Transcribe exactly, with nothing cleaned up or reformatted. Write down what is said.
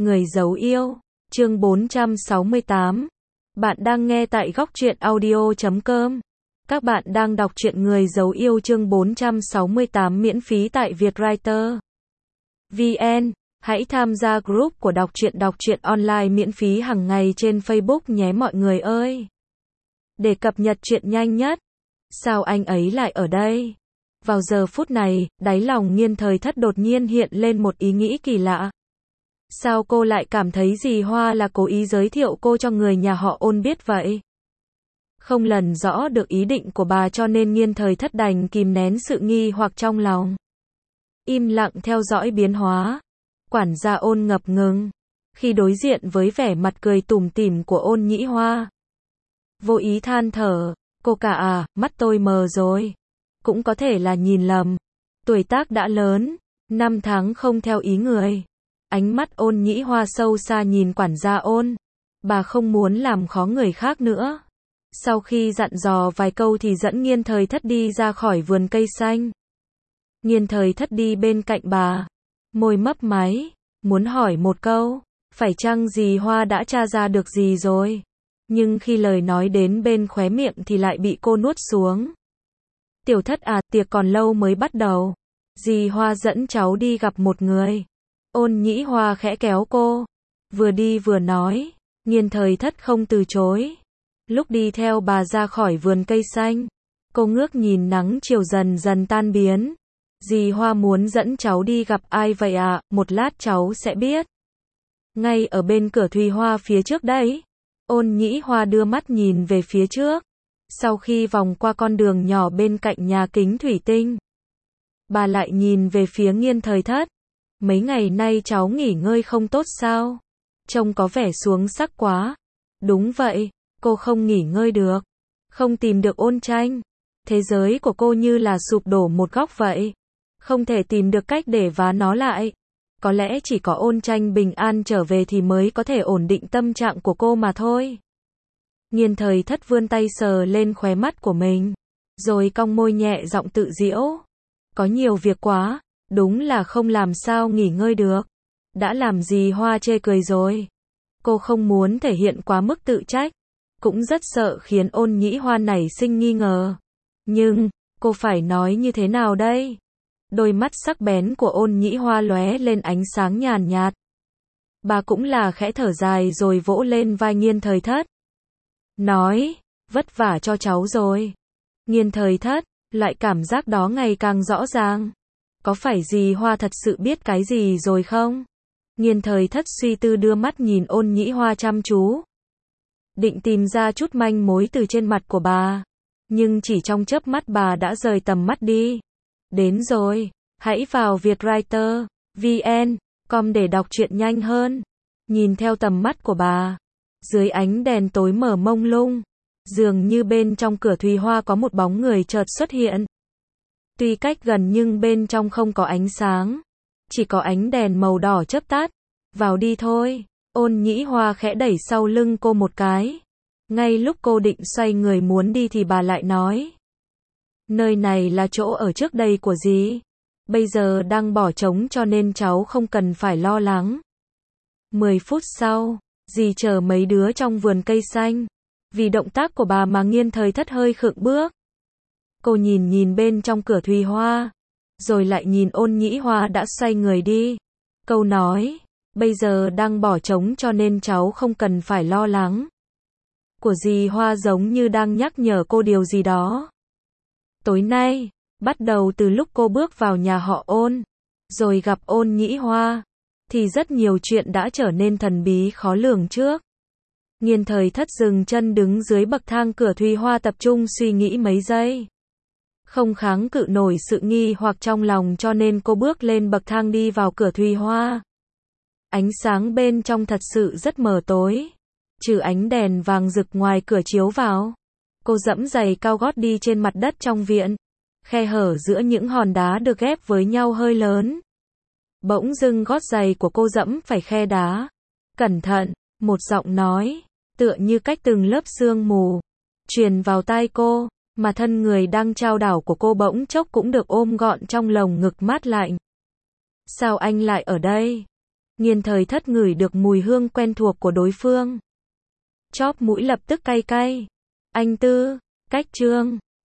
Người giấu yêu, chương bốn trăm sáu mươi tám. Bạn đang nghe tại góc truyện audio chấm com. Các bạn đang đọc truyện Người giấu yêu chương bốn trăm sáu mươi tám miễn phí tại Vietwriter vê en. Hãy tham gia group của đọc truyện đọc truyện online miễn phí hàng ngày trên Facebook nhé mọi người ơi. Để cập nhật truyện nhanh nhất. Sao anh ấy lại ở đây? Vào giờ phút này, đáy lòng Nghiên Thời Thất đột nhiên hiện lên một ý nghĩ kỳ lạ. Sao cô lại cảm thấy dì Hoa là cố ý giới thiệu cô cho người nhà họ Ôn biết vậy? Không lần rõ được ý định của bà cho nên Nghiên Thời Thất đành kìm nén sự nghi hoặc trong lòng. Im lặng theo dõi biến hóa. Quản gia Ôn ngập ngừng. Khi đối diện với vẻ mặt cười tủm tỉm của Ôn Nhĩ Hoa. Vô ý than thở, cô cả à, mắt tôi mờ rồi. Cũng có thể là nhìn lầm. Tuổi tác đã lớn, năm tháng không theo ý người. Ánh mắt Ôn Nhĩ Hoa sâu xa nhìn quản gia Ôn. Bà không muốn làm khó người khác nữa. Sau khi dặn dò vài câu thì dẫn Nghiên Thời Thất đi ra khỏi vườn cây xanh. Nghiên Thời Thất đi bên cạnh bà. Môi mấp máy, muốn hỏi một câu. Phải chăng dì Hoa đã tra ra được gì rồi? Nhưng khi lời nói đến bên khóe miệng thì lại bị cô nuốt xuống. Tiểu Thất à, tiệc còn lâu mới bắt đầu. Dì Hoa dẫn cháu đi gặp một người. Ôn Nhĩ Hoa khẽ kéo cô. Vừa đi vừa nói. Nghiên Thời Thất không từ chối. Lúc đi theo bà ra khỏi vườn cây xanh, cô ngước nhìn nắng chiều dần dần tan biến. Dì Hoa muốn dẫn cháu đi gặp ai vậy ạ? À? Một lát cháu sẽ biết. Ngay ở bên cửa Thùy Hoa phía trước đấy. Ôn Nhĩ Hoa đưa mắt nhìn về phía trước. Sau khi vòng qua con đường nhỏ bên cạnh nhà kính thủy tinh, bà lại nhìn về phía Nghiên Thời Thất. Mấy ngày nay cháu nghỉ ngơi không tốt sao? Trông có vẻ xuống sắc quá. Đúng vậy, cô không nghỉ ngơi được. Không tìm được Ôn Tranh. Thế giới của cô như là sụp đổ một góc vậy. Không thể tìm được cách để vá nó lại. Có lẽ chỉ có Ôn Tranh bình an trở về thì mới có thể ổn định tâm trạng của cô mà thôi. Nghiên Thời Thất vươn tay sờ lên khóe mắt của mình. Rồi cong môi nhẹ giọng tự giễu. Có nhiều việc quá. Đúng là không làm sao nghỉ ngơi được. Đã làm gì Hoa chê cười rồi. Cô không muốn thể hiện quá mức tự trách. Cũng rất sợ khiến Ôn Nhĩ Hoa nảy sinh nghi ngờ. Nhưng, cô phải nói như thế nào đây? Đôi mắt sắc bén của Ôn Nhĩ Hoa lóe lên ánh sáng nhàn nhạt. Bà cũng là khẽ thở dài rồi vỗ lên vai Nghiên Thời Thất. Nói, vất vả cho cháu rồi. Nghiên Thời Thất, loại cảm giác đó ngày càng rõ ràng. Có phải dì Hoa thật sự biết cái gì rồi không? Nghiên Thời Thất suy tư đưa mắt nhìn Ôn Nhĩ Hoa chăm chú. Định tìm ra chút manh mối từ trên mặt của bà. Nhưng chỉ trong chớp mắt bà đã rời tầm mắt đi. Đến rồi, hãy vào Vietwriter vê en com để đọc truyện nhanh hơn. Nhìn theo tầm mắt của bà. Dưới ánh đèn tối mờ mông lung. Dường như bên trong cửa Thùy Hoa có một bóng người chợt xuất hiện. Tuy cách gần nhưng bên trong không có ánh sáng. Chỉ có ánh đèn màu đỏ chớp tắt. Vào đi thôi. Ôn Nhĩ Hoa khẽ đẩy sau lưng cô một cái. Ngay lúc cô định xoay người muốn đi thì bà lại nói. Nơi này là chỗ ở trước đây của dì. Bây giờ đang bỏ trống cho nên cháu không cần phải lo lắng. Mười phút sau, dì chờ mấy đứa trong vườn cây xanh. Vì động tác của bà mà Nghiên Thời Thất hơi khựng bước. Cô nhìn nhìn bên trong cửa Thùy Hoa. Rồi lại nhìn Ôn Nhĩ Hoa đã xoay người đi. Câu nói. Bây giờ đang bỏ trống cho nên cháu không cần phải lo lắng. Của dì Hoa giống như đang nhắc nhở cô điều gì đó. Tối nay, bắt đầu từ lúc cô bước vào nhà họ Ôn, rồi gặp Ôn Nhĩ Hoa, thì rất nhiều chuyện đã trở nên thần bí khó lường trước. Nghiên Thời Thất dừng chân đứng dưới bậc thang cửa Thùy Hoa tập trung suy nghĩ mấy giây. Không kháng cự nổi sự nghi hoặc trong lòng cho nên cô bước lên bậc thang đi vào cửa Thùy Hoa. Ánh sáng bên trong thật sự rất mờ tối. Trừ ánh đèn vàng rực ngoài cửa chiếu vào. Cô dẫm giày cao gót đi trên mặt đất trong viện. Khe hở giữa những hòn đá được ghép với nhau hơi lớn. Bỗng dưng gót giày của cô dẫm phải khe đá. Cẩn thận, một giọng nói, tựa như cách từng lớp sương mù, truyền vào tai cô, mà thân người đang chao đảo của cô bỗng chốc cũng được ôm gọn trong lồng ngực mát lạnh. Sao anh lại ở đây? Nhiên Thời Thất ngửi được mùi hương quen thuộc của đối phương. Chóp mũi lập tức cay cay. Anh Tư, cách Trương.